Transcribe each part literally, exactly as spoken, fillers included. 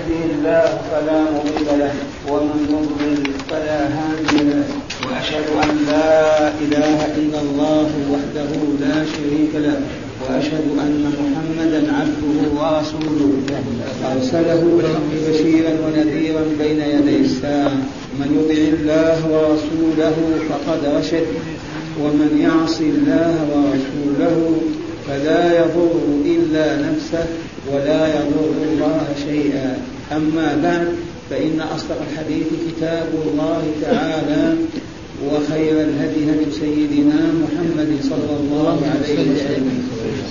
يهده الله فلا مضل له ومن يضلل فلا هادي له وأشهد أن لا إله إلا الله وحده لا شريك له وأشهد أن محمدا عبده ورسوله أرسله بشيرا ونذيرا بين يدي الساعة من يطع الله ورسوله فقد رشد ومن يعص الله ورسوله فلا يضر إلا نفسه ولا يضر الله شيئا. أما بعد فإن أصدق الحديث كتاب الله تعالى وخير الهدي هدي سيدنا محمد صلى الله عليه وسلم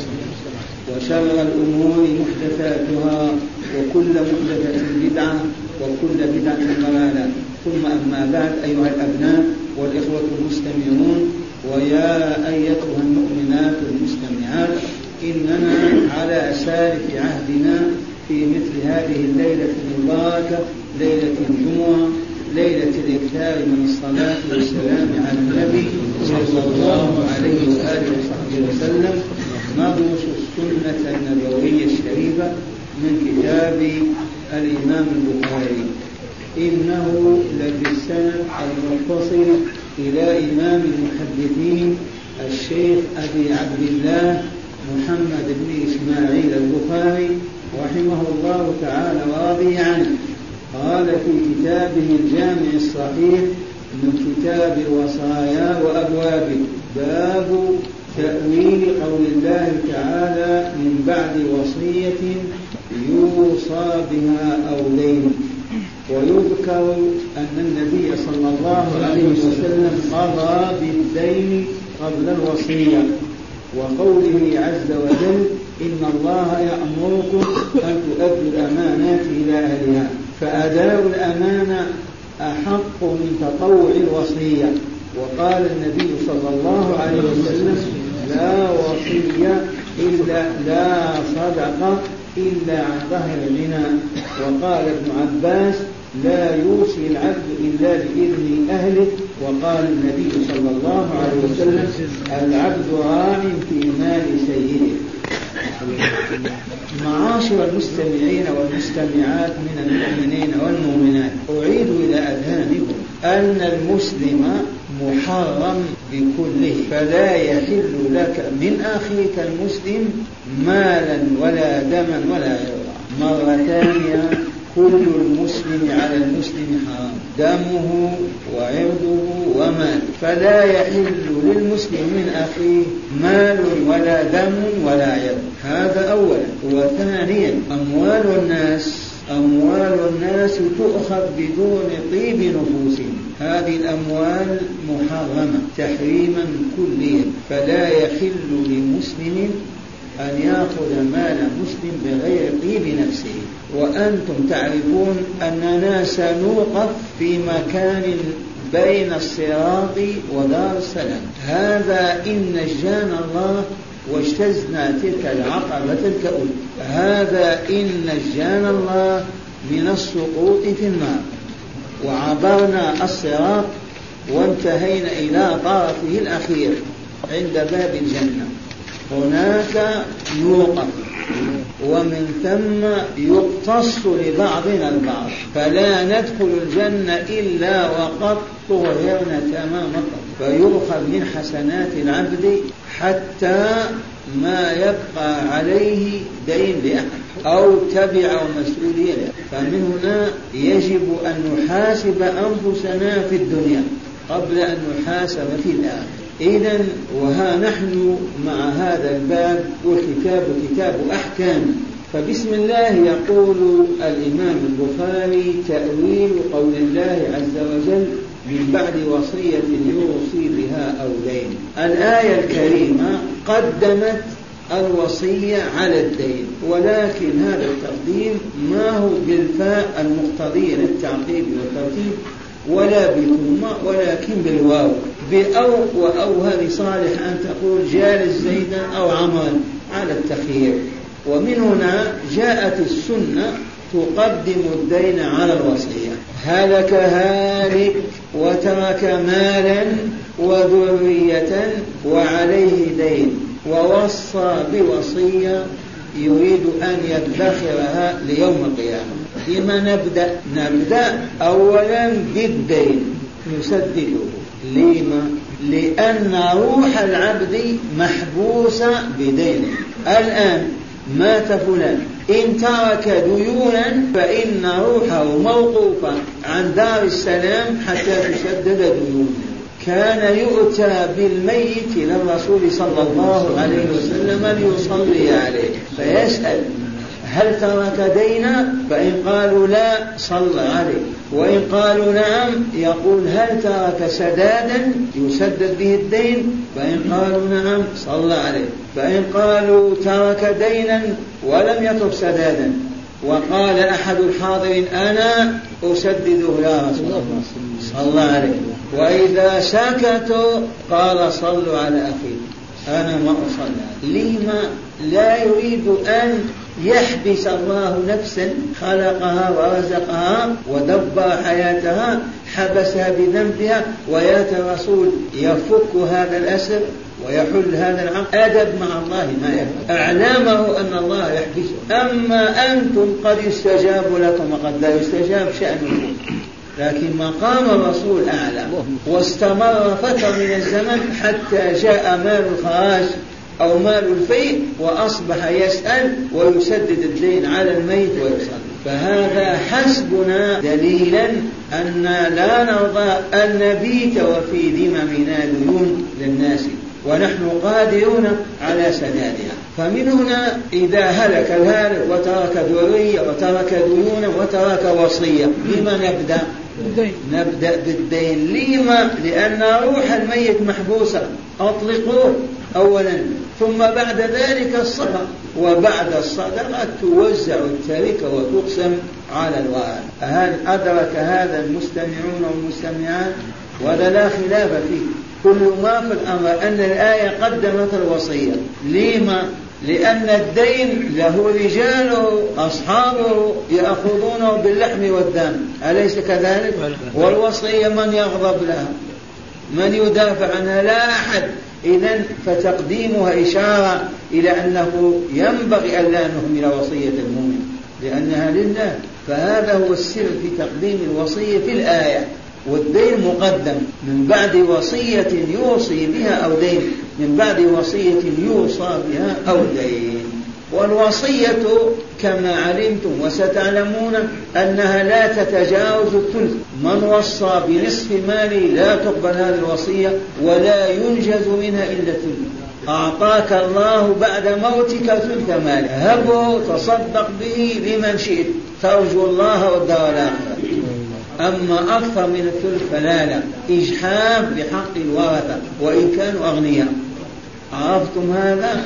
وشر الأمور محدثاتها وكل محدثة بدعة وكل بدعة ضلالة. ثم أما بعد أيها الأبناء والإخوة المستمعون ويا أيتها المؤمنات المستمعات، إننا على سالف عهدنا في مثل هذه الليلة المباركة، ليلة الجمعة، ليلة الإكثار من الصلاة والسلام على النبي صلى الله عليه وآله وصحبه وسلم، ندرس السنة النبوية الشريفة من كتاب الإمام البخاري. إنه لفي السند المتصل إلى إمام المحدثين الشيخ أبي عبد الله محمد بن إسماعيل البخاري رحمه الله تعالى ورضي عنه. قال في كتابه الجامع الصحيح من كتاب الوصايا وأبوابه: باب تأويل قول الله تعالى من بعد وصية يوصى بها أو دين. ويذكر أن النبي صلى الله عليه وسلم قضى بالدين قبل الوصية، وقوله عز وجل: إن الله يأمركم أن تؤدوا الأمانات إلى أهلها، فأداء الأمانة أحق من تطوع الوصية. وقال النبي صلى الله عليه وسلم: لا وصية إلا لا صدقة إلا عن ظهر غنى. وقال ابن عباس: لا يوصي العبد إلا بإذن أهله. وقال النبي صلى الله عليه وسلم: العبد راع في مال سيده. معاشر المستمعين والمستمعات من المؤمنين والمؤمنات، أعيد إلى أذهانكم أن المسلم محرم بكله، فلا يحل لك من أخيك المسلم مالا ولا دما ولا عرضا. مرة ثانية: كل المسلم على المسلم حرام، دمه وعرضه ومال، فلا يحل للمسلم من أخيه مال ولا دم ولا عرض. هذا أولا. وثانيا: أموال الناس أموال الناس تؤخذ بدون طيب نفوسهم، هذه الأموال محرمة تحريما كليا، فلا يحل لمسلم أن يأخذ مال مسلم بغير طيب نفسه. وأنتم تعرفون أننا سنوقف في مكان بين الصراط ودار السلام، هذا إن نجانا الله واجتزنا تلك العقبة الكؤوس، هذا إن نجانا الله من السقوط في النار وعبرنا الصراط وانتهينا إلى طرفه الأخير عند باب الجنة. هناك يوقف ومن ثم يقتص لبعضنا البعض، فلا ندخل الجنة إلا وقد طهرنا تمام الطهر، فيؤخذ من حسنات العبد حتى ما يبقى عليه دين لأحد أو تبع مسؤولية له. فمن هنا يجب أن نحاسب أنفسنا في الدنيا قبل أن نحاسب في الآخرة. إذن وها نحن مع هذا الباب، والكتاب كتاب أحكام. فبسم الله يقول الإمام البخاري: تأويل قول الله عز وجل من بعد وصية يوصي بها أو دين. الآية الكريمة قدمت الوصية على الدين، ولكن هذا التقديم ما هو بالفاء المقتضية للتعقيب والترتيب ولا بالثم، ولكن بالواو. بأو وأو هذه صالح أن تقول جالس زيدا أو عمرا على التخيير. ومن هنا جاءت السنة تقدم الدين على الوصية. هلك هالك وترك مالا وذرية وعليه دين، ووصى بوصية يريد أن يدخرها ليوم القيامة. بما نبدأ؟ نبدأ أولا بالدين يسدده. لما؟ لأن روح العبد محبوسة بدينه. الآن مات فلان، إن ترك ديونا فإن روحه موقوفة عن دار السلام حتى تسدد ديونه. كان يؤتى بالميت إلى الرسول صلى الله عليه وسلم ليصلي عليه فيسأل هل ترك دينا؟ فإن قالوا لا صلى عليه، وإن قالوا نعم يقول هل ترك سدادا يسدد به الدين؟ فإن قالوا نعم صلى عليه. فإن قالوا ترك دينا ولم يترك سدادا وقال أحد الحاضرين أنا أسدده يا رسول الله صلى عليه، وإذا سكتوا قال صلوا على أخيه أنا ما أصلى. لما؟ لا يريد أن يحبس الله نفسا خلقها ورزقها ودبر حياتها، حبسها بذنبها، وياتي الرسول يفك هذا الأسر ويحل هذا العقد. أدب مع الله ما يفعل، أعلامه أن الله يحبسه. أما أنتم قد يستجاب لكم وقد لا يستجاب شأنكم، لكن مقام الرسول أعلى. واستمر فترة من الزمن حتى جاء مال الخراج أو مال الفيء وأصبح يسأل ويسدد الدين على الميت ويصلي. فهذا حسبنا دليلا أن لا نرضى أن نبيت وفي ذممنا ديون للناس ونحن قادرون على سدادها. فمن هنا إذا هلك الهالك وترك ذرية وترك ديونا وترك وصية بما نبدأ؟ نبدأ بالدين. لما؟ لأن روح الميت محبوسة، أطلقوه أولا، ثم بعد ذلك الصدقة، وبعد الصدقة توزع التركة وتقسم على الورثة. هل أدرك هذا المستمعون والمستمعات؟ وهذا لا خلاف فيه. كل ما في الأمر أن الآية قدمت الوصية. لما؟ لأن الدين له رجاله أصحابه يأخذونه باللحم والدم، أليس كذلك؟ والوصية من يغضب لها؟ من يدافع عنها؟ لا أحد. إذن فتقديمها إشارة إلى أنه ينبغي أن لا نهمل وصية المؤمن لأنها لله. فهذا هو السر في تقديم الوصية في الآية. والدين مقدم من بعد وصية يوصي بها أو دين، من بعد وصية يوصى بها أو دين. والوصية كما علمتم وستعلمون أنها لا تتجاوز الثلث. من وصى بنصف مالي لا تقبل هذه الوصية ولا ينجز منها إلا الثلث. أعطاك الله بعد موتك ثلث مالك، هبه تصدق به لمن شئت ترجو الله والدار الآخرة. أما أكثر من الثلث فلا لا، إجحاف بحق الورثة وإن كانوا أغنياء. عرفتم هذا؟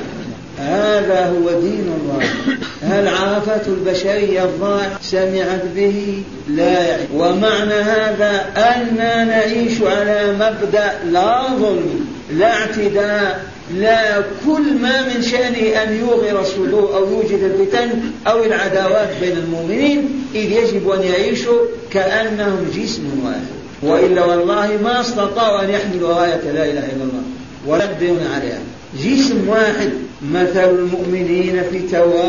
هذا هو دين الله. هل عرفته البشرية الضائعة؟ سمعت به؟ لا يعني. ومعنى هذا أننا نعيش على مبدأ لا ظلم لا اعتداء، لا كل ما من شأنه أن يوغر الصدور أو يوجد الفتن أو العداوات بين المؤمنين، إذ يجب أن يعيشوا كأنهم جسم واحد، وإلا والله ما استطاعوا أن يحملوا راية لا إله إلا الله ولا يقدرون عليها. جسم واحد. مثل المؤمنين في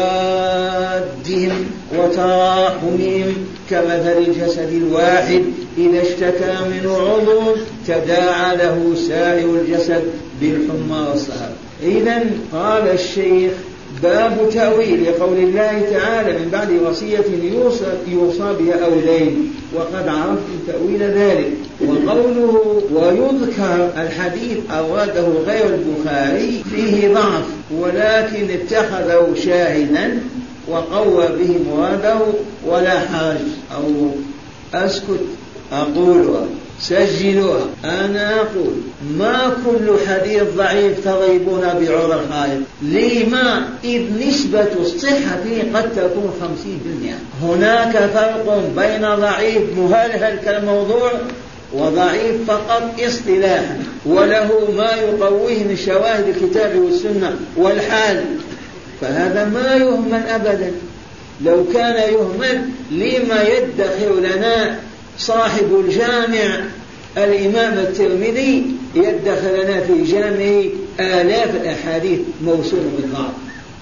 توادهم وتراحمهم كمثل الجسد الواحد إذا اشتكى منه عضو تداعى له سائر الجسد بالحمى والسهر. إذن قال الشيخ باب تأويل قول الله تعالى من بعد وصية يوصى بها أو دين، وقد عرفتم تأويل ذلك. وقوله ويذكر الحديث أورده غير البخاري فيه ضعف، ولكن اتخذه شاهدا وقوى به مراده ولا حرج. أو أسكت أقولها سجلوها. أنا أقول ما كل حديث ضعيف تضربون بعرض الخائط. لما؟ إذ نسبة الصحة فيه قد تكون خمسين بالمئة. هناك فرق بين ضعيف مهلهل كالموضوع وضعيف فقط اصطلاحا وله ما يقويه من شواهد الكتاب والسنة والحال، فهذا ما يهمل أبدا. لو كان يهمل لما يدخر لنا صاحب الجامع الإمام الترمذي يدخل لنا في جامعه آلاف الأحاديث موصولة بالضعف،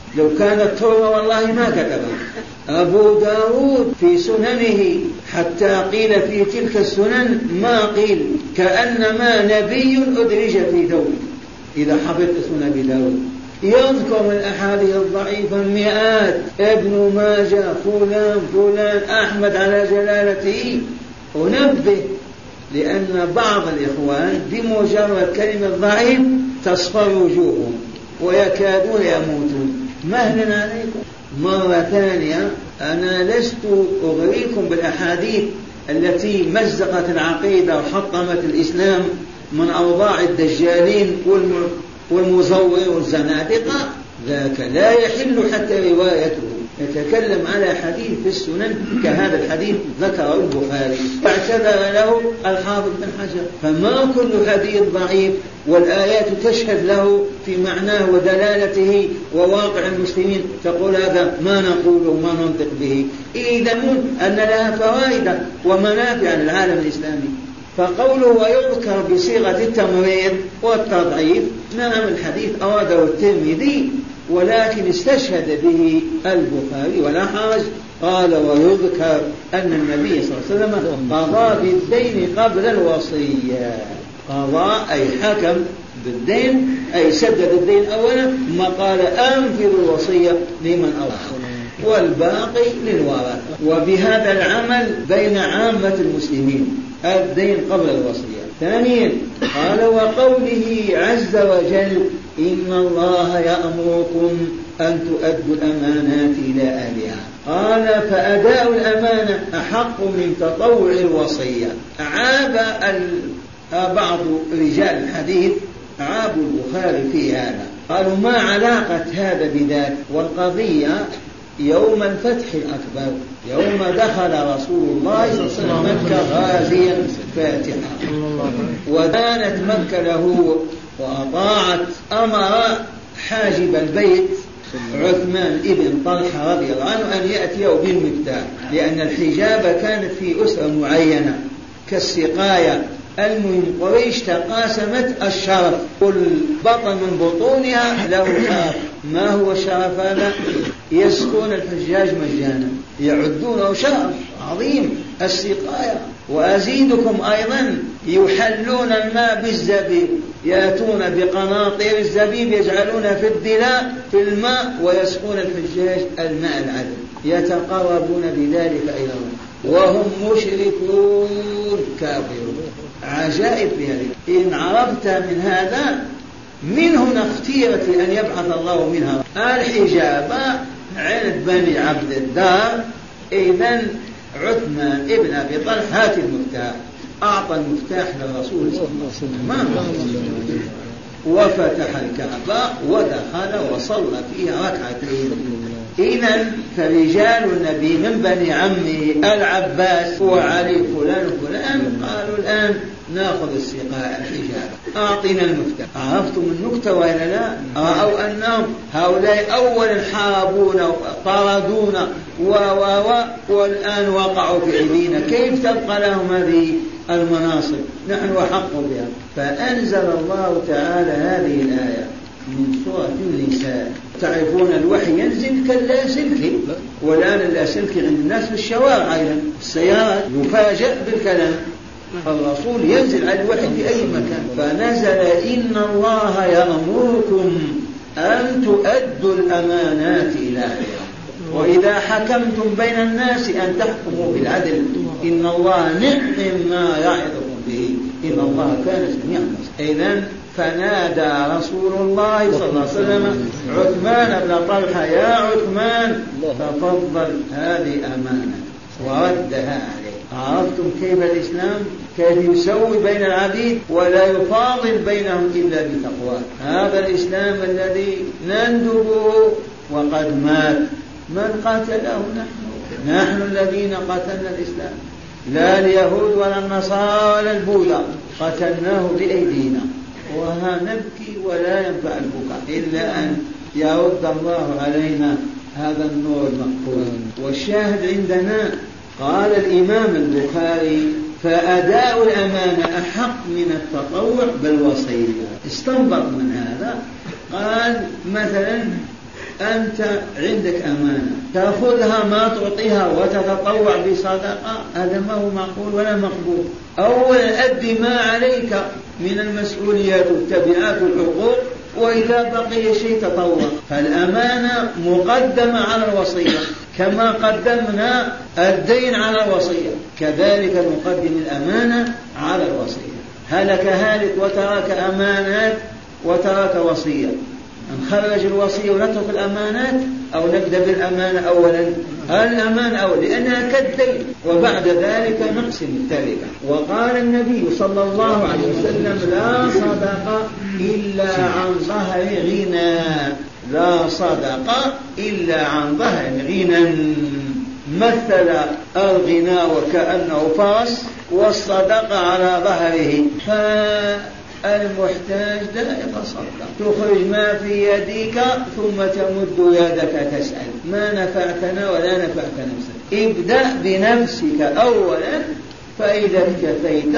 لو كانت توبة والله ما كتبها. أبو داود في سننه حتى قيل في تلك السنن ما قيل كأنما نبي أدرج في ثوبه. إذا حفظت سنن أبي داود يذكر من الأحاديث الضعيفة مئات، ابن ماجه فلان فلان أحمد على جلالته. ونبه لأن بعض الإخوان بمجرد كلمة ضعيف تصفر وجوههم ويكادون يموتون. مهلا عليكم. مرة ثانية أنا لست أغريكم بالأحاديث التي مزقت العقيدة وحطمت الإسلام من أوضاع الدجالين والمزورين والزنادقة، ذاك لا يحل حتى روايته. يتكلم على حديث في السنن كهذا الحديث ذكره البخاري فاعتذر له الحافظ بن حجر. فما كل حديث ضعيف والآيات تشهد له في معناه ودلالته وواقع المسلمين تقول هذا ما نقوله وما ننطق به. إذا أن لها فوائد ومنافع للعالم الإسلامي. فقوله ويذكر بصيغة التمريض والتضعيف، نعم الحديث أراده الترمذي ولكن استشهد به البخاري ولا حرج. قال ويذكر أن النبي صلى الله عليه وسلم قضى بالدين قبل الوصية. قضى أي حكم بالدين أي سدد الدين أولا، ما قال أنفذ الوصية لمن أوصى والباقي للورثة. وبهذا العمل بين عامة المسلمين الدين قبل الوصية. ثانيا قال وقوله عز وجل إن الله يأمركم أن تؤدوا الأمانات إلى أهلها. قال فأداء الأمانة أحق من تطوع الوصية. عاب بعض رجال الحديث عابوا البخاري في هذا، قالوا ما علاقة هذا بذاك؟ والقضية يوم الفتح الأكبر يوم دخل رسول الله صلى الله عليه وسلم مكة غازيا فاتحا ودانت مكة له وأطاعت، أمر حاجب البيت عثمان ابن طلحة رضي الله عنه أن يأتيه بالمفتاح، لأن الحجاب كانت في أسرة معينة كالسقاية. المهم قريش تقاسمت الشرف، كل بطن من بطونها له شرف. ما هو الشرف هذا؟ يسقون الحجاج مجانا، يعدونه شرف عظيم السقاية. وأزيدكم أيضا يحلون الماء بالزبيب، يأتون بقناطير الزبيب يجعلون في الدلاء في الماء ويسقون الحجاج الماء العذب، يتقربون بذلك إلى الله وهم مشركون كافرون. عجائب بهذه. إن عرفت من هذا من هنا اختيرت أن يبعث الله منها الحجاب عند بني عبد الدار. إذن عثمان ابن أبي طلحة هات المفتاح، أعطى المفتاح للرسول صلى الله عليه وسلم وفتح الكعبة ودخل وصلى فيها ركعتين. إذن فرجال النبي من بني عمه العباس وعلي فلان فلان قالوا الآن ناخذ السقاء الحجاب، أعطينا المفتاح. عرفتم النكتة وإلا لا؟ رأوا أنهم هؤلاء أولا حاربونا وطردونا و و و والآن وقعوا في أيدينا، كيف تبقى لهم هذه المناصب؟ نحن أحق بها. فأنزل الله تعالى هذه الآية من سورة النساء. تعرفون الوحي ينزل كاللاسلكي، والآن اللاسلكي عند الناس في الشوارع أيضا السيارات يفاجأ بالكلام. الرسول ينزل على الوحي في أي مكان. فنزل إن الله يأمركم أن تؤدوا الأمانات إلى أهلها وإذا حكمتم بين الناس أن تحكموا بالعدل إن الله نعم ما يعظكم به إن الله كان سميعا بصيرا. إذن فنادى رسول الله صلى الله عليه وسلم عثمان بن طلحة يا عثمان تفضل هذه أمانة وردها عليه. عرفتم كيف الإسلام كيف يسوي بين العبيد ولا يفاضل بينهم إلا بتقوى. هذا الإسلام الذي نندبه وقد مات. من قتله؟ نحن نحن الذين قتلنا الإسلام، لا اليهود ولا النصارى ولا البوذا، قتلناه بأيدينا. وها نبكي ولا ينفع البكاء إلا أن يرد الله علينا هذا النور المقبول. والشاهد عندنا قال الإمام البخاري فأداء الأمانة أحق من التطوع بالوصية. استنبط من هذا قال مثلا أنت عندك أمانة تأخذها ما تعطيها وتتطوع بصدقة، هذا ما هو معقول ولا مقبول. أولا أدي ما عليك من المسؤوليات والتبعات والحقوق، وإذا بقي شيء تطوع. فالأمانة مقدمة على الوصية، كما قدمنا الدين على الوصية كذلك نقدم الأمانة على الوصية. هلك هالك وترك أمانات وترك وصية، نخرج الوصية ونترك الأمانات أو نبدأ بالأمانة أولا؟ الأمانة أولا لأنها كالدين، وبعد ذلك نقسم التركة. وقال النبي صلى الله عليه وسلم لا صدقة إلا عن ظهر غنى، لا صدقة إلا عن ظهر غنى. مثل الغنى وكأنه فرس والصدقة على ظهره. فالمحتاج لا يتصدق، تخرج ما في يدك ثم تمد يدك تسأل ما نفعتنا ولا نفعت نفسك. ابدأ بنفسك أولا، فإذا اكتفيت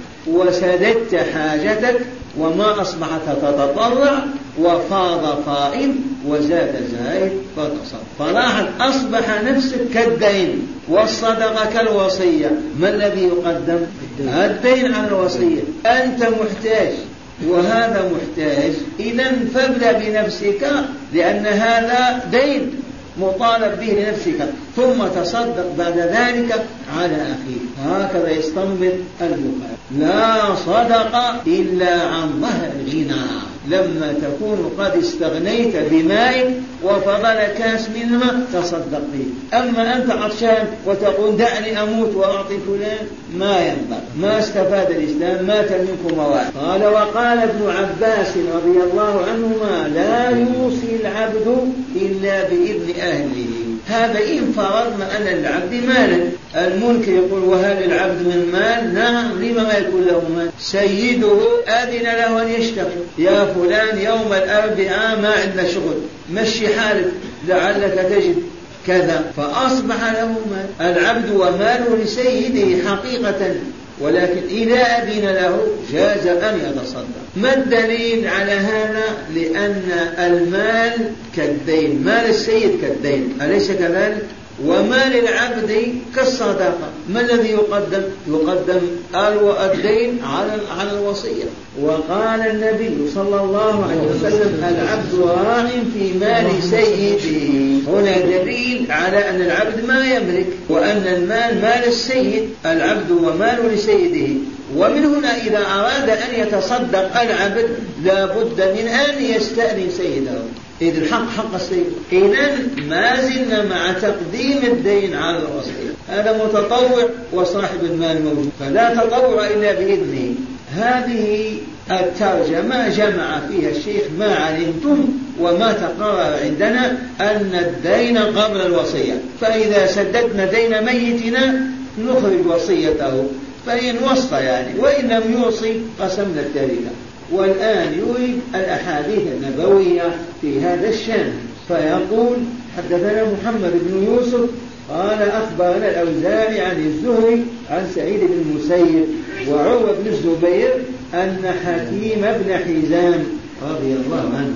وسددت حاجتك وما أصبحت تتطلع وفاض فائض وزاد زائد فتصدق. فلاحظ أصبح نفسك كالدين والصدقة كالوصية. ما الذي يقدم؟ الدين على الوصية. أنت محتاج وهذا محتاج، إذن فابدأ بنفسك لأن هذا دين مطالب به لنفسك، ثم تصدق بعد ذلك على أخيك. هكذا يستنبط البخاري لا صدقة إلا عن ظهر غنى، لما تكون قد استغنيت بمائك وفضل كاس من ماء تصدق به. أما أنت عطشان وتقول دعني أموت وأعطي فلان، ما ينبغي، ما استفاد الإسلام، ما تملك مواعظ. قال وقال ابن عباس رضي الله عنهما لا يوصي العبد إلا بإذن أهله. هذا إن فرضنا أن العبد مالا، الملك يقول وهل العبد من مال؟ نعم، لما ما يكون له مال؟ سيده أذن له أن يشتغل، يا فلان يوم الأربعاء ما عندنا شغل، مشي حالك لعلك تجد كذا، فأصبح له مال. العبد وماله لسيده حقيقة، ولكن إذا أذن له جاز أن يتصدق. ما الدليل على هذا؟ لأن المال كالدين، مال السيد كالدين، أليس كذلك؟ ومال العبد كالصدقة. ما الذي يقدم؟ يقدم الدين على الوصية. وقال النبي صلى الله عليه وسلم العبد راع في مال سيده. هنا دليل على أن العبد ما يملك، وأن المال مال السيد، العبد وماله لسيده. ومن هنا إذا أراد أن يتصدق العبد لا بد من أن يستأذن سيده، إذ الحق حق السيد. إذن ما زلنا مع تقديم الدين على الوصية. هذا متطوع وصاحب المال موجود، فلا تطوع إلا بإذنه. هذه الترجمة جمع فيها الشيخ ما علمتم وما تقرر عندنا أن الدين قبل الوصية، فإذا سددنا دين ميتنا نخرج وصيته، فإن وصى يعني، وإن لم يوصي قسمنا التركة. والآن يريد الأحاديث النبوية في هذا الشأن، فيقول حدثنا محمد بن يوسف قال أخبرنا الأوزاعي عن الزهري عن سعيد بن المسيب وعروة بن الزبير أن حكيم بن حزام رضي الله عنه،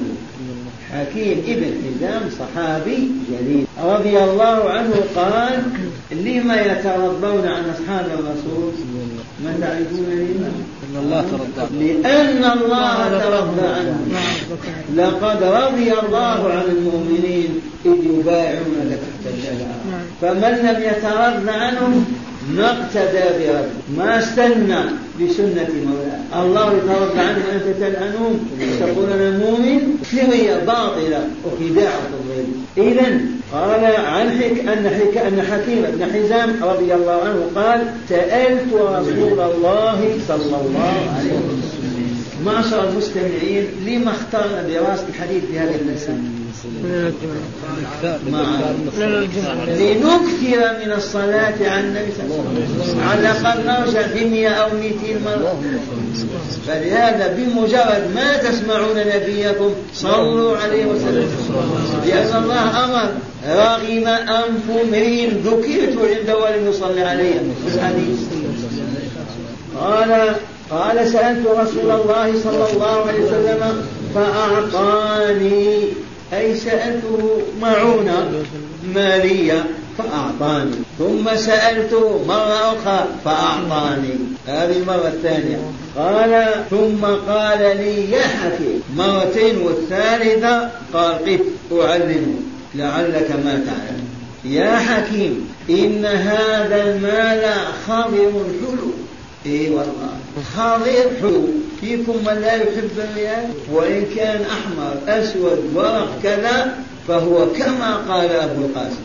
حكيم ابن حزام صحابي جليل رضي الله عنه قال لما يترضون عن أصحاب الرسول؟ ما تعرفون لما؟ لأن الله ترضى لأن الله ترضى عنهم. لقد رضي الله عن المؤمنين إذ يبايعونك تحت الشجرة، فمن لم يترضى عنهم ما اقتدى بربه، ما استنى بسنة مولاه. الله يترضى عنهم أنت تلعنهم تقول أنا مؤمن، هي باطلة وخداعة الظل. إذن قال عن حك أن حك أن حكيم بن حزام رضي الله عنه قال سألت رسول الله صلى الله عليه وسلم. معشر المستمعين لما اخترنا دراسة الحديث بهذا المسألة؟ لنكثر من الصلاة على النبي صلى الله عليه وسلم، على الأقل نرجع بمئة أو مئتين مرة. فلهذا بمجرد ما تسمعون نبيكم صلوا عليه وسلم، لأن الله أمر رغم أنف امرئ ذكرت عنده ولم يصلي عليه. قال قال سألت رسول الله صلى الله عليه وسلم فأعطاني أي سألته معونة مالية فأعطاني، ثم سألته مرة أخرى فأعطاني، هذه المرة الثانية. قال ثم قال لي يا حكيم مرتين، والثالثة قال قف أعلمه لعلك ما تعلم. يا حكيم إن هذا المال خضر حلو. إيه والله خضر حلو. فيكم من لا يحب الريال، وإن كان أحمر أسود ورق كذا فهو كما قال أبو القاسم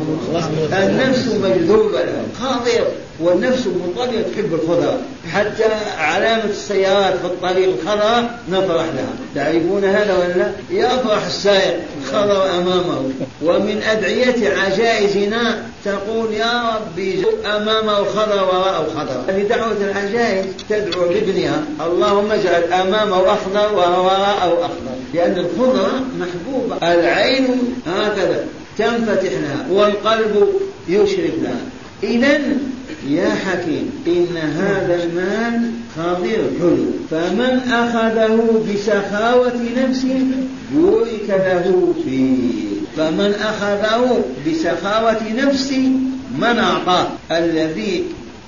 النفس مجذوبة له خضر، والنفس مضطرة تحب الخضر، حتى علامة السيارات في الطريق الخضراء نفرح لها. تعرفون هذا ولا؟ يفرح السائق خضر أمامه. ومن أدعية عجائزنا تقول يا ربي أمامه خضر وراءه خضر. هذه دعوة العجائز تدعو بابنها اللهم اجعل أمامه أخضر وراءه أخضر، لأن الخضرة محبوبة، العين هكذا تنفتح لها والقلب يشرف لها. إذن يا حكيم إن هذا المال خضر حلو، فمن أخذه بسخاوة نفسه بورك له فيه. فمن أخذه بسخاوة نفسه من أعطاه، الذي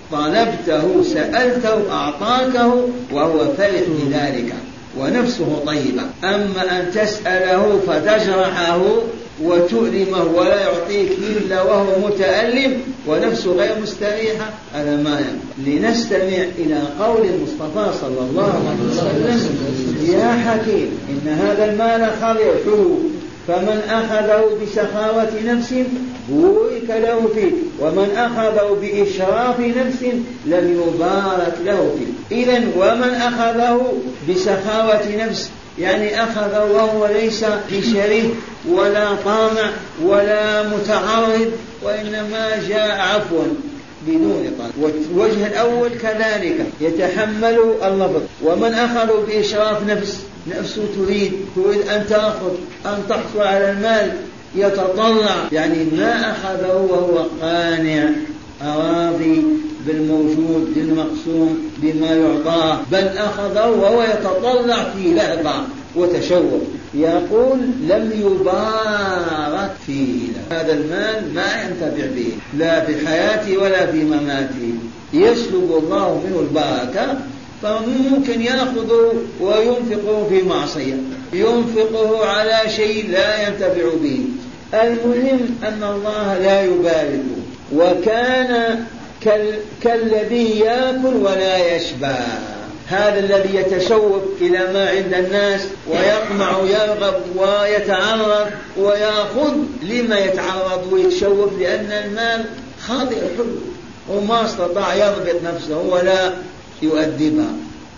طلبته سألته أعطاكه وهو فرح بذلك ونفسه طيبة. أما أن تسأله فتجرحه وتؤلمه ولا يعطيك إلا وهو متألم ونفسه غير مستريحة، هذا ما ينبغي. لنستمع إلى قول المصطفى صلى الله عليه وسلم يا حكيم إن هذا المال خضر حلو، فمن أخذه بسخاوة نفس بورك له فيه، ومن أخذه بإشراف نفس لم يبارك له فيه. إذن ومن أخذه بسخاوة نفس يعني أخذ وهو ليس بشريف ولا طامع ولا متعرض، وإنما جاء عفوا بدون طلب. والوجه الأول كذلك يتحمل اللفظ. ومن أخذ بإشراف نفس، نفسه تريد تريد أن تأخذ أن تحصل على المال، يتطلع، يعني ما أخذه وهو قانع أراضي بالموجود بالمقسوم بما يعطاه، بل أخذه وهو يتطلع في لعبة وتشوق، يقول لم يبارك فيه. هذا المال ما ينتفع به لا في حياته ولا في مماته، يسلب الله منه البركة. فممكن يأخذه وينفقه في معصية، ينفقه على شيء لا ينتفع به. المهم أن الله لا يبارك، وكان كالذي يأكل ولا يشبع. هذا الذي يتشوق إلى ما عند الناس ويطمع ويرغب ويتعرض ويأخذ. لما يتعرض ويتشوق؟ لأن المال خاطئ حلو وما استطاع يضبط نفسه ولا يؤدبها،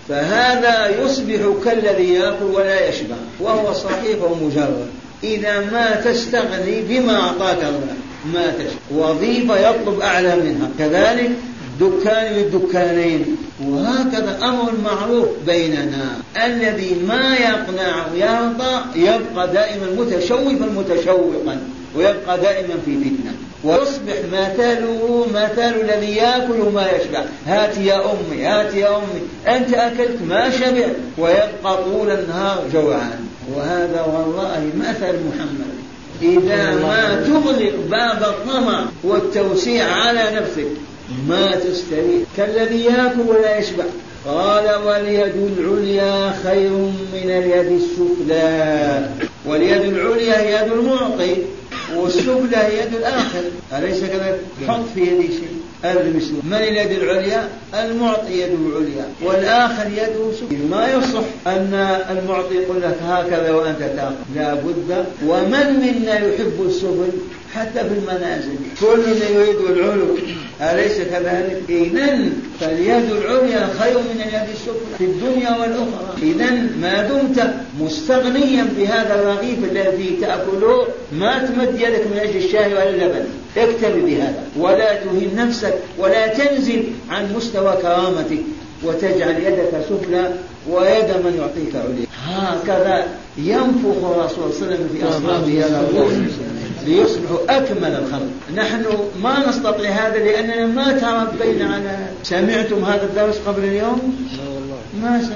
فهذا يصبح كالذي يأكل ولا يشبع وهو صحيح ومجرد. إذا ما تستغني بما أعطاك الله ما تشبع. وظيفة يطلب أعلى منها، كذلك دكان للدكانين، وهكذا أمر معروف بيننا. الذي ما يقنع ويرضى يبقى دائما متشوفا متشوقا ويبقى دائما في فتنة، ويصبح مثاله مثال الذي يأكل ما يشبع. هات يا أمي هات يا أمي أنت أكلت ما شبع، ويبقى طول النهار جوعان. وهذا والله مثل محمد. إذا ما تغلق باب الطمع والتوسيع على نفسك ما تستريح. كالذي يأكل ولا يشبع. قال واليد العليا خير من اليد السفلى. واليد العليا هي يد المعطي، والسفلى هي يد الآخر، أليس كذلك؟ حط في يدي شيء المسلم. من اليد العليا؟ المعطي يده العليا، والآخر يده سفلى. ما يصح أن المعطي يقول لك هكذا وأنت تأخذ، لا بد. ومن منا يحب السفل؟ حتى في المنازل كلنا يريد العلو، أليس كذلك؟ إذن فاليد العليا خير من اليد السفلى في الدنيا والأخرى. إذن ما دمت مستغنيا بهذا الرغيف الذي تأكله ما تمد يدك من أجل الشاي ولا اللبن، اكتفي بهذا ولا تهين نفسك ولا تنزل عن مستوى كرامتك وتجعل يدك سفلى ويد من يعطيك عليا. هكذا ينفخ الرسول صلى الله عليه وسلم في أصحابه هذا الروح ليصبحوا أكمل الخلق. نحن ما نستطيع هذا لأننا ما تربينا على. سمعتم هذا الدرس قبل اليوم؟ ما سمعنا.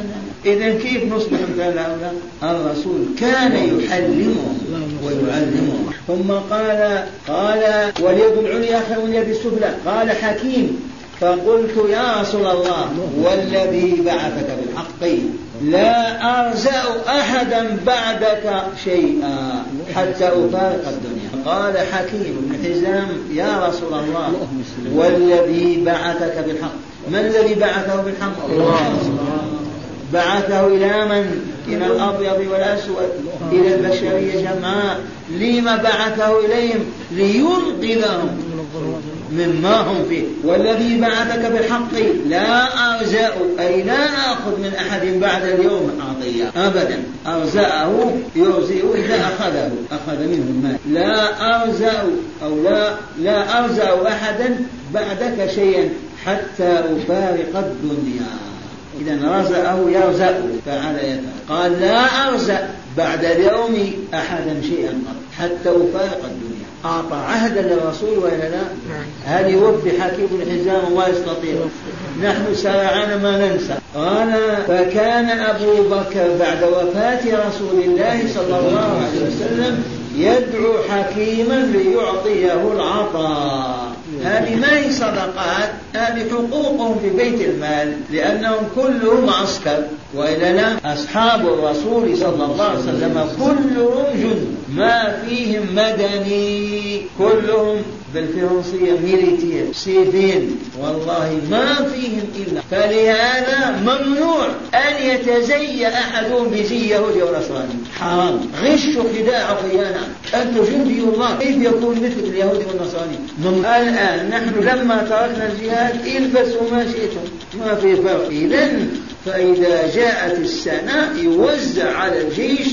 إذن كيف نصبح مثل هؤلاء؟ الرسول كان يحلمهم ويعلمهم. ثم قال قال واليد العليا خير من اليد السفلى. قال حكيم فقلت يا رسول الله والذي بعثك بالحق لا أرزأ أحدا بعدك شيئا حتى أفارق الدنيا. قال حكيم بن حزام يا رسول الله والذي بعثك بالحق. من الذي بعثه بالحق؟ الله. بعثه إلى من؟ إلى الأبيض والأسود، إلى البشرية جمعاء. لما بعثه إليهم؟ لينقذهم مما هم فيه. والذي بعثك بالحق لا أرزأ أي لا أخذ من أحد بعد اليوم عطية أبدا. أرزأه يرزئه إذا أخذه أخذ منه المال. لا أرزأ أو لا لا أرزأ أحدا بعدك شيئا حتى أفارق الدنيا. إذا رزأه يرزأه فعل يفعل. قال لا أرزأ بعد اليوم أحدا شيئا حتى أفارق الدنيا. أعطى عهدا للرسول وإلا لا؟ هل يوفي حكيم بن حزام وما يستطيع؟ نحن سرعان ما ننسى. قال فكان أبو بكر بعد وفاة رسول الله صلى الله عليه وسلم يدعو حكيما ليعطيه العطاء. هذه ما هي صدقات، هذه حقوقهم في بيت المال، لأنهم كلهم عسكر وإلا لا؟ أصحاب الرسول صلى الله عليه وسلم كلهم جند ما فيهم مدني، كلهم بالفرنسية ميليتير سيفين والله ما فيهم إلا. فلهذا ممنوع أن يتزي أحدهم بزي يهودي ونصراني، حرام. غش خداع خيانة. أنت جندي الله كيف يكون مثل اليهودي والنصراني؟ الآن نحن لما تركنا الجهاد البسوا ما شئتم ما في فرق. إذن فإذا جاءت السنة يوزع على الجيش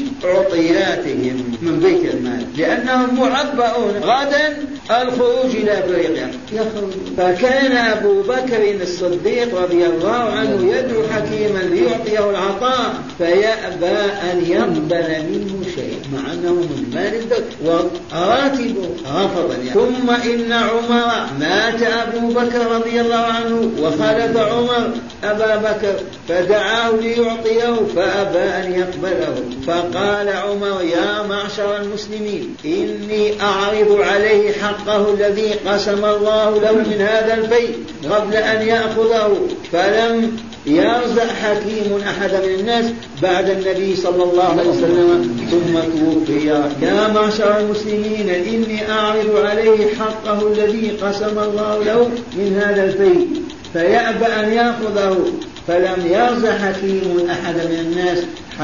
عطياتهم من بيت المال لأنهم معبئون. غدا الخروج إلى أفريقيا يخرج. فكان أبو بكر الصديق رضي الله عنه يدعو حكيما ليعطيه العطاء فيأبى أن يقبل منه شيء مع أنه من مال الدولة وراتبه رفضا. ثم إن عمر مات أبو بكر رضي الله عنه وخلف عمر أبا بكر فدعاه ليعطيه فأبى أن يقبله. فقال عمر يا معشر المسلمين إني أعرض عليه حقه الذي قسم الله له من هذا البيت قبل أن يأخذه. فلم يرزق حكيم أحد من الناس بعد النبي صلى الله عليه وسلم ثم توفي. يا معشر المسلمين إني أعرض عليه حقه الذي قسم الله له من هذا البيت فيأبى أن يأخذه. فلم يرزق حكيم أحد من الناس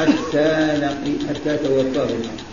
حتى لقي حتى توفاه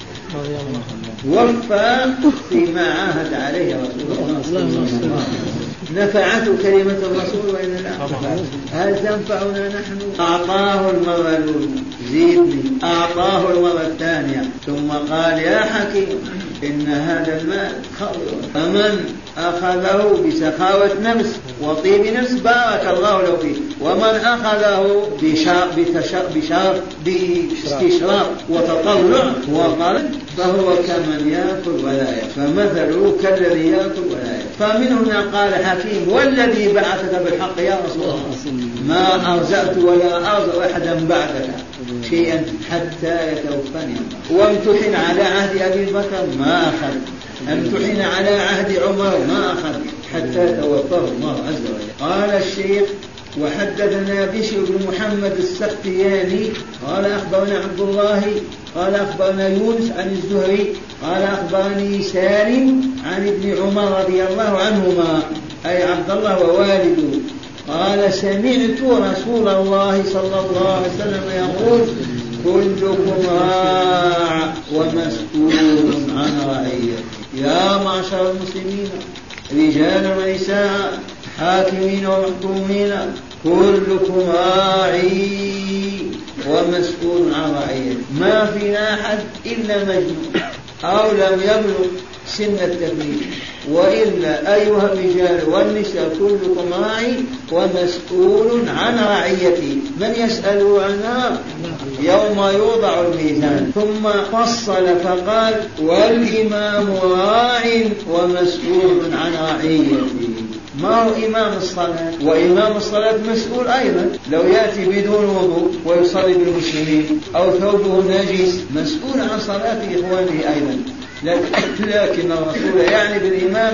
وفى فيما عاهد عليه رسول الله صلى الله عليه وسلم. نفعته كلمة الرسول وإن لا؟ هل تنفعنا نحن؟ أعطاه المرة الأولى زيدني، أعطاه المرة الثانية ثم قال يا حكيم إن هذا المال خير. فمن أخذه بسخاوة نفس وطيب نفس بارك الله له فيه، ومن أخذه بشرف باستشراف وتطلع وقرد فهو كمن يأكل ولا يأكل فمثله كالذي يأكل ولا يأكل. فمن هنا قال حكيم والذي بعثك بالحق يا رسول الله ما أرزأت ولا أرزأ أحدا بعدك شيئا حتى يتوفني. وامتحن على عهد أبي بكر ما أخذ، امتحن على عهد عمر ما أخذ حتى توفاه الله عز وجل. قال الشيخ وحدثنا بشر بن محمد السختياني قال أخبرنا عبد الله قال أخبرنا يونس عن الزهري قال أخبرني سالم عن ابن عمر رضي الله عنهما أي عبد الله ووالده قال سمعت رسول الله صلى الله عليه وسلم يقول كلكم راع ومسؤول عن رعيته. يا معشر المسلمين رجال ونساء حاكمين ومحكومين كلكم راعي ومسؤول عن رعيته. ما فينا أحد إلا مجنون أو لم يبلغ سن التكليف، وإلا أيها الرجال والنساء كلكم راعي ومسؤول عن رعيته. من يسأل عنها يوم يوضع الميزان. ثم فصل فقال والإمام راع ومسؤول عن رعيته. ما هو إمام الصلاة؟ وإمام الصلاة مسؤول أيضا، لو يأتي بدون وضوء ويصلي بالمسلمين أو ثوبه نجس مسؤول عن صلاة إخوانه أيضا. لكن الرسول يعني بالإمام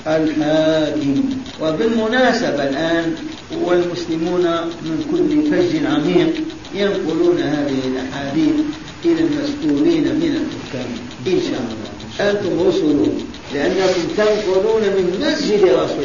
الحاكم. وبالمناسبة الآن والمسلمون من كل فج عميق ينقلون هذه الأحاديث إلى المسؤولين من الحكام إن شاء الله. أنتم رسل لأنكم تنقلون من مسجد رسول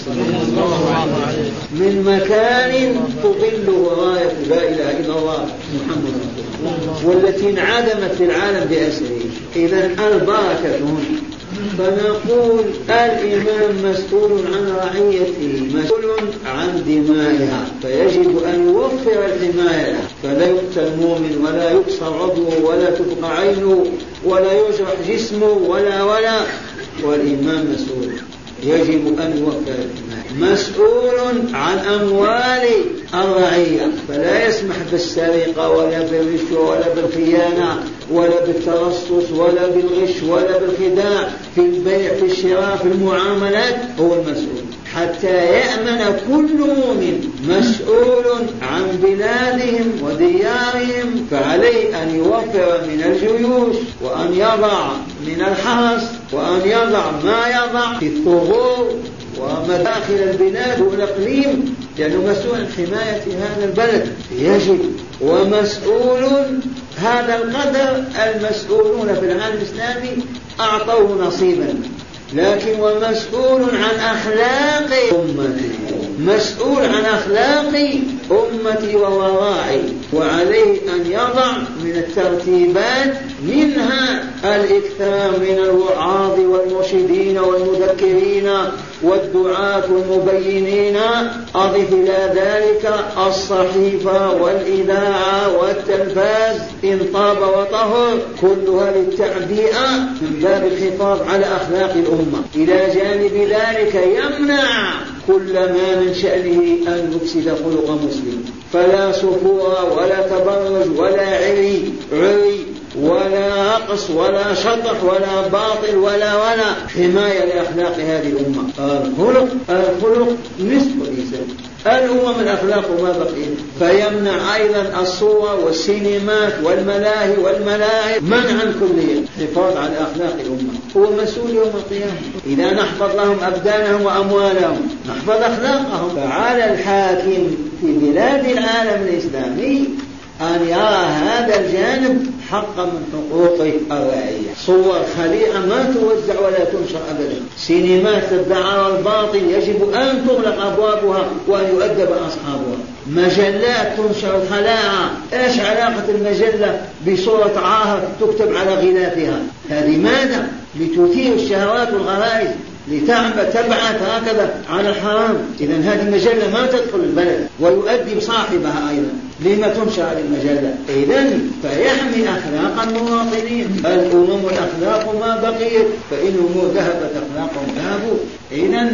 الله من مكان تظل راية لا إله إلا الله محمد رسول الله والتي انعدمت في العالم بأسره. إذن البركة هنا. فنقول الإمام مسؤول عن رعيته، مسؤول عن دمائها، فيجب أن يوفر الحماية، فلا يقتل مؤمن ولا يكسر عضوه ولا تفقع عينه ولا يجرح جسمه ولا ولا والإمام مسؤول يجب أن يوفر الحماية. مسؤول عن أموال الرعية، فلا يسمح بالسرقة ولا بالرشوة ولا بالخيانة ولا بالترصص ولا بالغش ولا بالخداع في البيع في الشراء في المعاملات. هو المسؤول حتى يأمن كل مؤمن. مسؤول عن بلادهم وديارهم، فعليه أن يوفر من الجيوش وأن يضع من الحرس وأن يضع ما يضع في الثغور ومداخل البلاد والإقليم، لأنه مسؤول عن حماية هذا البلد يجب. ومسؤول هذا القدر المسؤولون في العالم الإسلامي أعطوه نصيبا، لكن ومسؤول عن أخلاق أمتي، مسؤول عن أخلاق أمتي ووراعي، وعليه أن يضع من الترتيبات منها الإكثار من الوعاظ والمرشدين والمذكرين والدعاة والمبينين. أضف إلى ذلك الصحيفة والإذاعة والتلفاز إن طاب وطهر، كلها للتعبئة من باب الحفاظ على أخلاق الأمة. إلى جانب ذلك يمنع كل ما من شأنه أن يفسد خلق مسلم، فلا سفور ولا تبرج ولا عري عري ولا رقص ولا شطح ولا باطل ولا ولا حماية لأخلاق هذه الأمة. الخلق الخلق نصف الإنسان، الأمم الأخلاق ما بقي. فيمنع أيضا الصور والسينمات والملاهي والملاعب منعا كليا، حفاظ على أخلاق الأمة. هو مسؤول يوم القيامة. إذا نحفظ لهم أبدانهم وأموالهم نحفظ أخلاقهم. فعلى الحاكم في بلاد العالم الإسلامي أن يرى هذا الجانب حقا من حقوق الرعية. صور خليعة ما توزع ولا تنشر أبدا، سينمات الدعارة الباطل يجب أن تغلق أبوابها وأن يؤدب أصحابها. مجلات تنشر الخلاعة، إيش علاقة المجلة بصورة عاهر تكتب على غلافها؟ هذه ماذا؟ لتثير الشهوات والغرائز، لتعمل تبعث هكذا على الحرام. إذن هذه المجلة ما تدخل البلد ويؤدب صاحبها أيضا. لما تنشر المجلة؟ إذن فيحمي أخلاق المواطنين. الأمم الأخلاق ما بقيت، فإنهم ذهبت أخلاقهم ذهبوا. إذن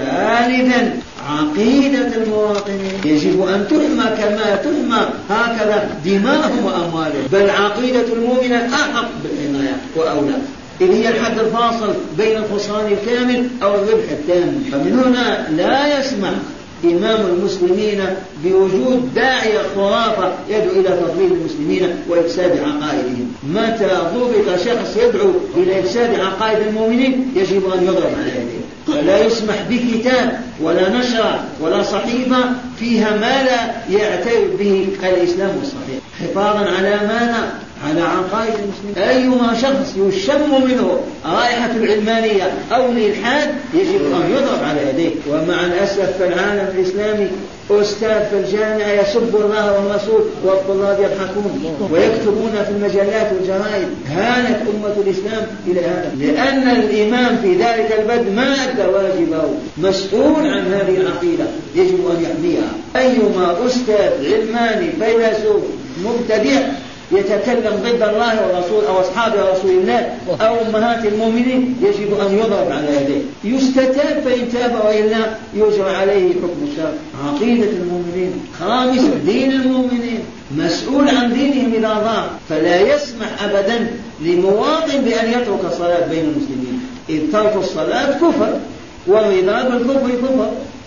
ثالثا عقيدة المواطنين يجب أن تحمى كما تحمى هكذا دماءهم وأموالهم، بل عقيدة المؤمن أحق بالحماية وأولى، إذ هي الحد الفاصل بين الخسران الكامل أو الربح التام. فمن هنا لا يسمح إمام المسلمين بوجود داعية خرافة يدعو إلى تضليل المسلمين وإفساد عقائدهم. متى ضبط شخص يدعو إلى إفساد عقائد المؤمنين يجب أن يضرب على يديه. فلا يسمح بكتاب ولا نشر ولا صحيفة فيها ما لا يعترف به الإسلام الصحيح، حفاظا على ماذا؟ على عقائد المسلمين. أيما شخص يشم منه رائحة العلمانية أو الإلحاد يجب أن يضرب على يديه. ومع الأسف في العالم الإسلامي أستاذ في الجامعة يسب الله والرسول والطلاب يضحكون ويكتبون في المجلات والجرائد. هانت أمة الإسلام إلى هذا، لأن الإمام في ذلك البلد ما أدى واجبه، مسؤول عن هذه العقيدة يجب أن يحميها. أيما أستاذ علماني فيلسوف مبتدع يتكلم ضد الله والرسول أو أصحاب رسول الله أو أمهات المؤمنين يجب أن يضرب على يديه، يستتاب فإن تاب وإلا يجرى عليه حكم الشرع. عقيدة المؤمنين. خامس دين المؤمنين، مسؤول عن دينهم إذا ضاع، فلا يسمح أبدا لمواطن بأن يترك الصلاة بين المسلمين، إذ ترك الصلاة كفر والرضا بالكفر كفر.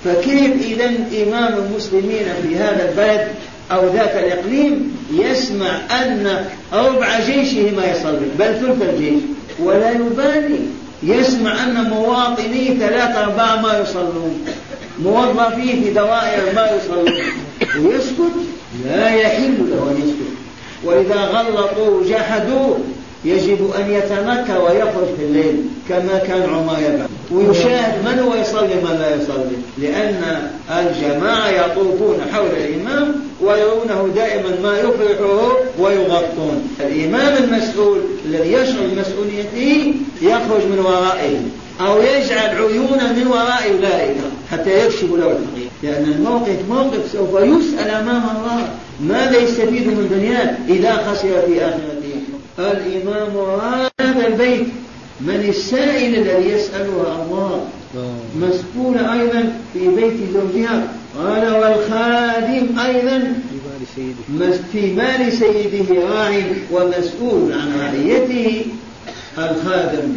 فكيف إذن إمام المسلمين في هذا البلد أو ذاك الإقليم يسمع أن ربع جيشه ما يصلي بل ثلث الجيش ولا يبالي، يسمع أن مواطني ثلاثة أربعة ما يصلون، موظفين في دوائر ما يصلون ويسكت؟ لا يحل له أن يسكت. وإذا غلطوا وجحدوا يجب أن يتنكر ويخرج في الليل كما كان عمر يفعل، ويشاهد من هو يصلي من لا يصلي، لأن الجماعة يطوفون حول الإمام ويرونه دائما ما يفرحه ويغطون. الإمام المسؤول الذي يشعر بمسؤوليته يخرج من ورائه أو يجعل عيونا من وراء أولئك حتى يكشف له الحقيقة، لأن الموقف موقف سوف يسأل أمام الله ماذا يستفيد من دنياه إذا خسر في آخرته. الإمام هذا البيت من السائل الذي يسألها الله، مسؤول أيضا في بيت زوجها. قال والخادم أيضا في مال سيده راع ومسؤول عن رعيته. الخادم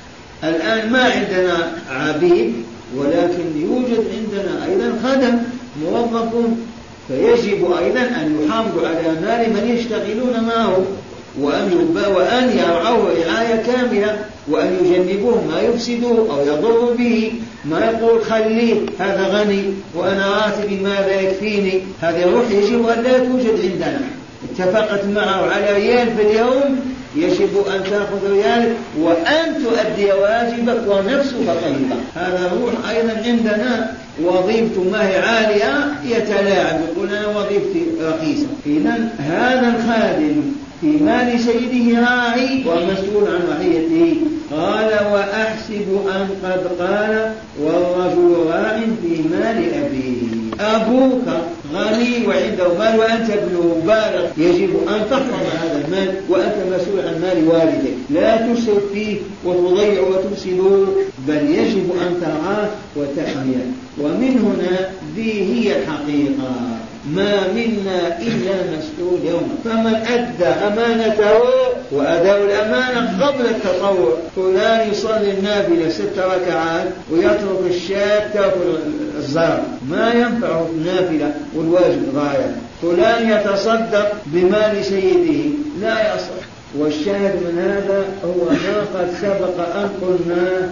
الآن ما عندنا عبيد، ولكن يوجد عندنا أيضا خدم موظفون، فيجب أيضا أن يحافظوا على مال من يشتغلون معه وأن وأن يرعوه رعاية كاملة، وأن يجنبوه ما يفسدوه أو يضر به، ما يقول خليه هذا غني وأنا راتبي ماذا يكفيني، هذه الروح يجب أن لا توجد عندنا. اتفقت معه على ريال في اليوم، يجب أن تأخذ ريالك وأن تؤدي واجبك ونفسك طيبة. هذا الروح أيضا عندنا. وظيفته ما هي عالية يتلاعب يقول أنا وظيفتي رخيصة. إذن هذا الخادم في مال سيده راعي ومسؤول عن رعيته. قال وأحسب أن قد قال والرجل راع في مال أبيه. أبوك غني وعنده مال وأنت ابن بالغ، يجب أن تحفظ هذا المال وأنت مسؤول عن مال والدك، لا تسرف فيه وتضيع وتفسده، بل يجب أن ترعاه وتحميه. ومن هنا ذي هي الحقيقة، ما منا إلا مسؤول يوم. فمن أدى أمانته وأداء الأمانة قبل التطوع، فلان يصلي النافلة ست ركعات ويترك الشاب تأكل الزرع، ما ينفعه النافلة والواجب ضايع. فلان يتصدق بمال سيده لا يصح. والشاهد من هذا هو ما قد سبق أن قلنا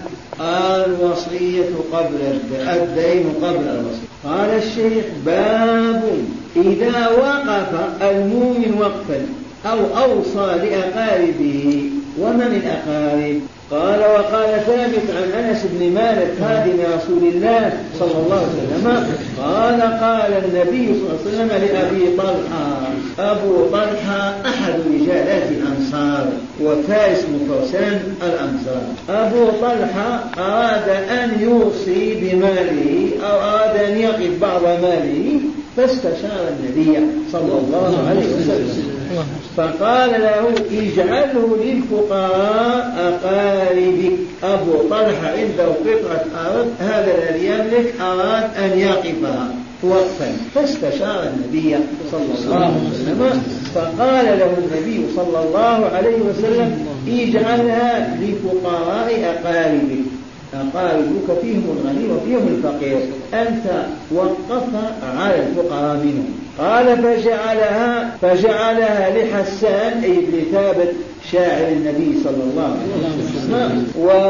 الوصية قبل الدين قبل الوصية. قال الشيخ باب إذا وقف المؤمن وقفا أو أوصى لأقاربه. ومن الأقارب؟ قال وقال ثابت عن أنس بن مالك خادم رسول الله صلى الله عليه وسلم قال قال النبي صلى الله عليه وسلم لأبي طلحة. أبو طلحة أحد رجالات الأنصار وفارس من فرسان الأنصار. أبو طلحة أراد أن يوصي بماله أو أراد أن يقف بعض ماله، فاستشار النبي صلى الله عليه وسلم فقال له اجعله للفقراء أقاربك. أبو طلحة عنده قطعة أرض، هذا الذي يملك أراد أن يقفها وقفا، فاستشار النبي صلى الله عليه وسلم فقال له النبي صلى الله عليه وسلم اجعلها لفقراء أقاربك. أقاربك فيهم الغني وفيهم الفقير، أنت وقفها على الفقراء منهم. قال فجعلها فجعلها لحسان أي ابن ثابت شاعر النبي صلى الله عليه وسلم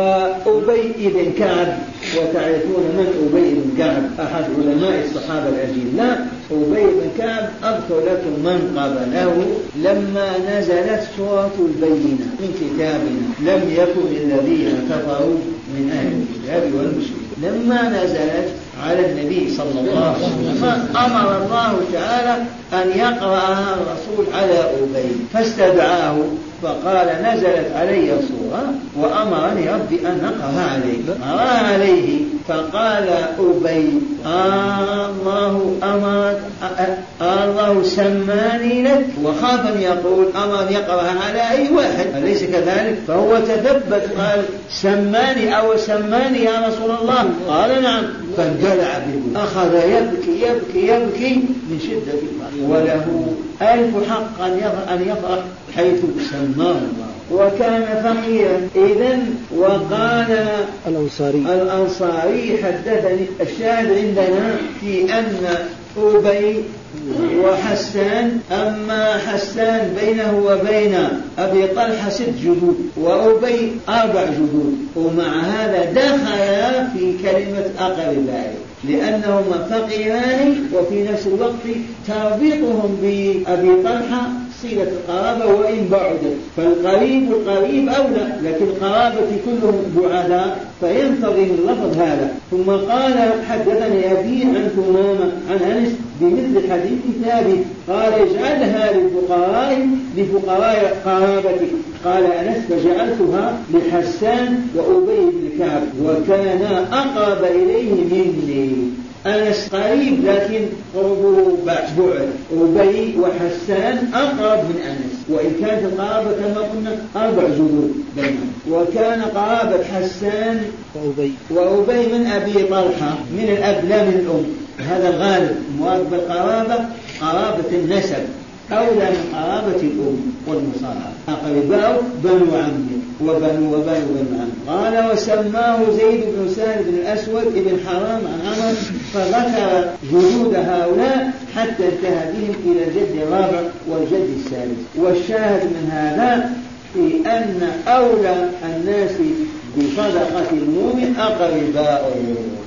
وأبي بن كعب. وتعرفون من أبي بن كعب؟ أحد علماء الصحابة الأجلاء. أبي بن كعب أذكر لكم من قبله لما نزلت سورة البينة من كتابنا لم يكن الذين كفروا من أهل الكتاب والمشركين. لما نزلت على النبي صلى الله عليه وسلم أمر الله تعالى أن يقرأها الرسول على أبي، فاستدعاه فقال نزلت علي صورة وأمرني ربي أن نقرأها عليه. قرأ عليه فقال أبي آه الله أمرك آه الله سماني لك، وخاف أن يقول أمر أن يقرأها على أي واحد، أليس كذلك؟ فهو تثبت قال سماني أو سماني يا رسول الله؟ قال نعم. فانقلع به، أخذ يبكي يبكي يبكي من شدة الفرح، وله ألف حق أن يفرح حيث سماه الله. وكان فقيرا. إذن وقال الأنصاري الأنصاري حدثني الشاهد عندنا في أن أبي وحسان، أما حسان بينه وبين أبي طلحة ست جدود وأبي أربع جدود، ومع هذا دخل في كلمة أقرباء لأنهما فقيران وفي نفس الوقت تربطهم بأبي طلحة صلة القرابة وإن بعدت، فالقريب القريب أولى، لكن القرابة كلهم بعداء فينتظم اللفظ هذا. ثم قال حدثني أبي عن ثمامة عن أنس بمثل حديث ثابت قال اجعلها لفقراء لفقراء قرابتك. قال أنس فجعلتها لحسان وأبي بن كعب وكان أقرب إليه مني. أنس قريب لكن قربه بعد، أبي وحسان أقرب من أنس، وإن كانت القرابة كما قلنا أربع جدود بينهم. وكان قرابة حسان وأبي وأبي من أبي طلحة من الأب لا من الأم، هذا الغالب. المراد بالقرابة قرابة النسب أولى من قرابة الأم والمصاهرة. أقرباء بنو عمه وبنو وبنو بنو عمه. قال وسماه زيد بن سهل بن الأسود بن حرام عن عمر، فذكر جدود هؤلاء حتى انتهى بهم إلى الجد الرابع والجد الثالث. والشاهد من هذا في أن أولى الناس بصدقة المؤمن أقرباؤه،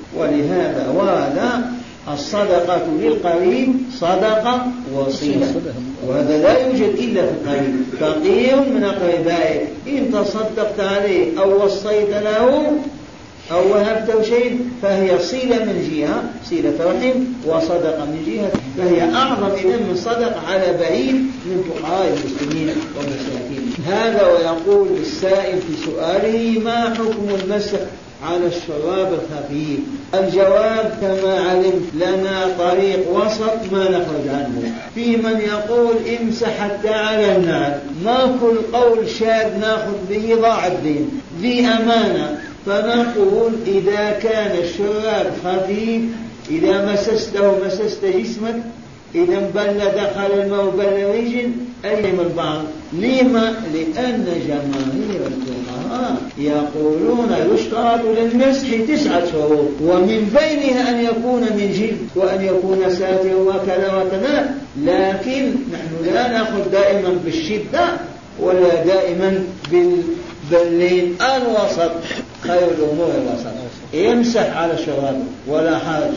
ولهذا ورد الصدقة للقريب صدقة وصيلة، وهذا لا يوجد إلا في القريب. فقير من أقربائه إن تصدقت عليه أو وصيت له أو وهبته شيء فهي صيلة من جهة صيلة رحم، وصدقة من جهة فهي أعظم إذن من صدقة على بعيد من فقراء المسلمين والمساكين. هذا ويقول السائل في سؤاله ما حكم المسح على الشراب الخفيف؟ الجواب كما علمت لنا طريق وسط ما نخرج عنه. في من يقول امسح حتى على النعل، ما كل قول شاذ ناخذ به ضاع الدين، ذي أمانة. فنقول إذا كان الشراب خفيف إذا مسسته مسست جسمك، إذا بل دخل الماء بل رجل أي من بعض. لما؟ لأن جماهير الفقهاء يقولون يشترط للمسح تسعة شروط، ومن بينها أن يكون من جلد وأن يكون ساتر وكذا وكذا، لكن نحن لا نأخذ دائما بالشدة ولا دائما بالبلين. الوسط خير الأمور الوسط، يمسح على الشراب ولا حرج،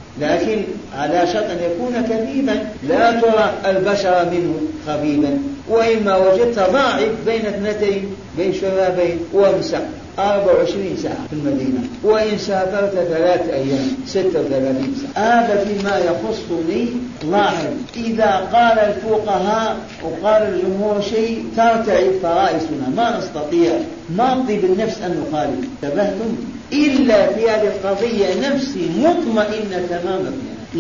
لكن على شرط أن يكون كثيفا لا ترى البشر منه خفيفا. وإما وجدت ضاعف بين اثنتين بين شرابين وامسح أربع وعشرين ساعة في المدينة، وإن سافرت ثلاث أيام ستة وثلاثين ساعة. هذا فيما يخصني. لاحظ إذا قال الفقهاء وقال الجمهور شيء ترتعد فرائسنا، ما نستطيع نرضي بالنفس أن نخالف. انتبهتم؟ إلا في هذه القضية نفسي مطمئنة تماما.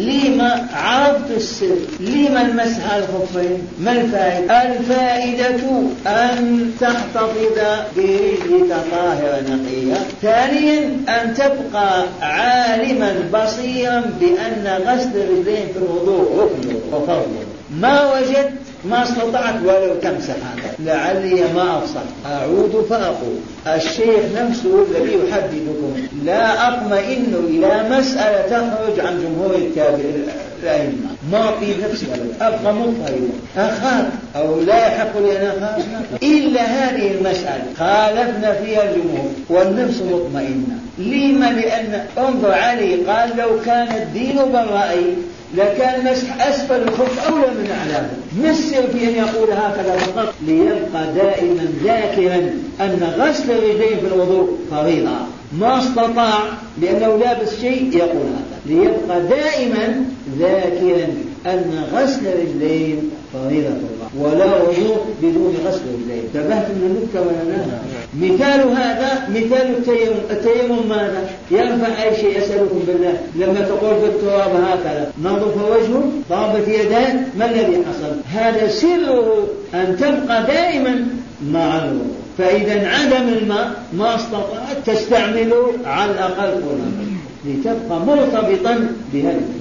لما عرفت السر؟ لما المسح على الخفين؟ ما الفائدة؟ الفائدة أن تحتفظ برجلك طاهرة نقية. ثانيا أن تبقى عالما بصيرا بأن غسل الرجلين في الوضوء ركن وفرض. ما وجدت ما استطعت ولو تمسح هذا، لعلي ما أفصل أعود فأقول الشيخ نفسه الذي يحدثكم لا أطمئن إلى مسألة تخرج عن جمهور الأئمة، ما في نفسي أبقى مضطربا أخاف أو لا يحق لي أن أخاف إلا هذه المسألة خالفنا فيها الجمهور والنفس مطمئنة. لما؟ لأن انظر علي قال لو كان الدين بالرأي لكان مسح أسفل الخف أولى من أعلاه. مسر في أن يقول هكذا فقط ليبقى دائما ذاكرا أن غسل الرجلين في الوضوء فريضة. ما استطاع لأنه لابس شيء يقول هذا، ليبقى دائما ذاكرا أن غسل الرجلين فريضة الله ولا وضوء بدون غسل الرجلين. انتبهت من النكتة ولا لا؟ مثال هذا مثال التيمم. التيمم ماذا؟ ينفع أي شيء؟ أسألكم بالله لما تقول بالتراب هكذا نظف وجهه ضربت يداه، ما الذي حصل؟ هذا سره أن تبقى دائما مع الوضوء. فإذا عدم الماء ما استطعت تستعمله على الأقل قلنا لتبقى مرتبطا بهذا.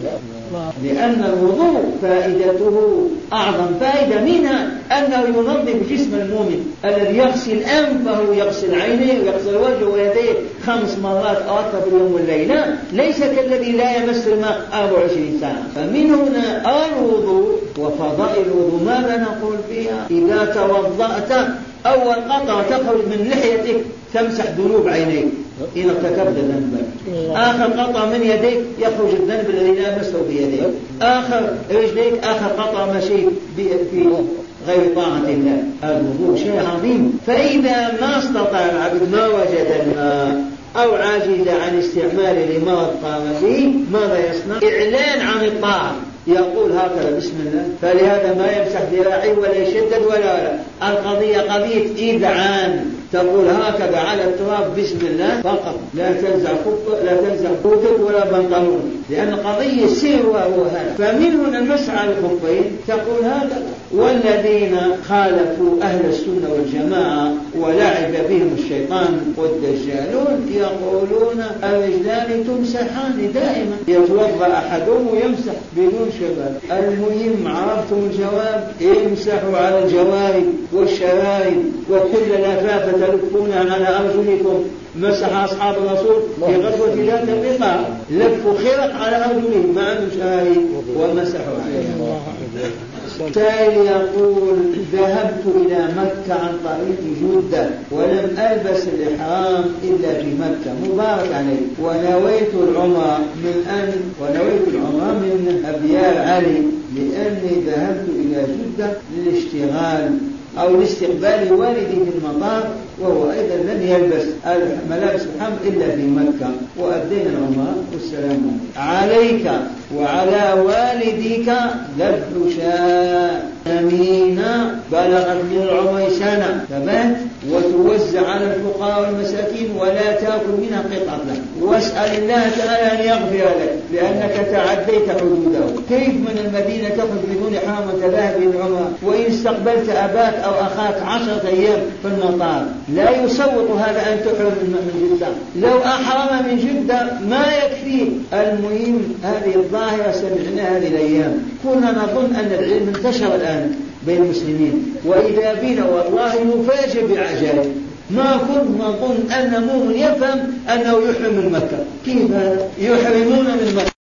لأن الوضوء فائدته أعظم فائدة، منها أنه ينظف جسم المؤمن الذي يغسل أنفه يغسل عينيه ويغسل وجهه ويديه خمس مرات أو أكثر في اليوم والليلة، ليس كالذي لا يمس الماء أربع وعشرين ساعة. فمن هنا الوضوء وفضائل الوضوء ماذا نقول فيها؟ إذا توضأت أول قطرة تخرج من لحيتك تمسح ذنوب عينيك إن ارتكبت ذنبا، آخر قطرة من يديك يخرج الذنب الذي لا مسه بيديك، آخر رجليك آخر قطرة مشيت في غير طاعة الله. الوضوء شيء عظيم. فإذا ما استطاع العبد ما وجد الماء أو عاجز عن استعماله لمرض قام فيه ماذا يصنع؟ إعلان عن الطاعة، يقول هكذا بسم الله، فلهذا ما يمسح ذراعيه ولا يشدد ولا لا. القضية قضية إذعان، تقول هكذا على التراب بسم الله فقط، لا تنزع خط لا تنزع خطك ولا بنطلون، لأن قضية سر وهو هذا. فمن هنا المسح على الخفين تقول هذا. والذين خالفوا أهل السنة والجماعة ولعب بهم الشيطان والدجالون يقولون الرجلان تمسحان دائما، يتوضأ أحدهم ويمسح بدون شباب. المهم عرفتم الجواب، امسحوا على الجوارب والشوارب وكل لفافة تلفونها على أرجلكم. مسح أصحاب الرسول في غزوة ذات الرقاع لفوا خرق على أرجلهم مع المشاهد ومسحوا عليها. التالي يقول ذهبت إلى مكة عن طريق جدة ولم ألبس الإحرام إلا في مكة مبارك عليه، ونويت العمرة من أن ونويت العمرة من أبيار علي لأني ذهبت إلى جدة للاشتغال أو لاستقبال والدي في المطار، وهو أيضا لم يلبس ملابس الحرم إلا في مكة، وأدينا العمرة والسلام عليك وعلى والديك ذبح شاة ثمينة بلغت من العمر سنة ثبات وتوزع على الفقراء والمساكين ولا تأكل منها قطعة، واسأل الله تعالى أن يغفر لك لأنك تعديت حدوده. كيف من المدينة تخرج بدون إحرام وتذهب إلى العمرة وإن استقبلت أباك أو أخاك عشرة أيام في المطار؟ لا يصوت هذا أن تحرم من جدة، لو أحرم من جدة ما يكفي. المهم هذه الظاهرة سمعناها هذه الأيام، كنا نظن أن العلم انتشر الآن بين المسلمين، وإذا بنا والله نفاجئ بعجائب. ما كنا نظن أن مؤمن يفهم أنه يحرم من مكة، كيف هذا؟ يحرمون من مكة.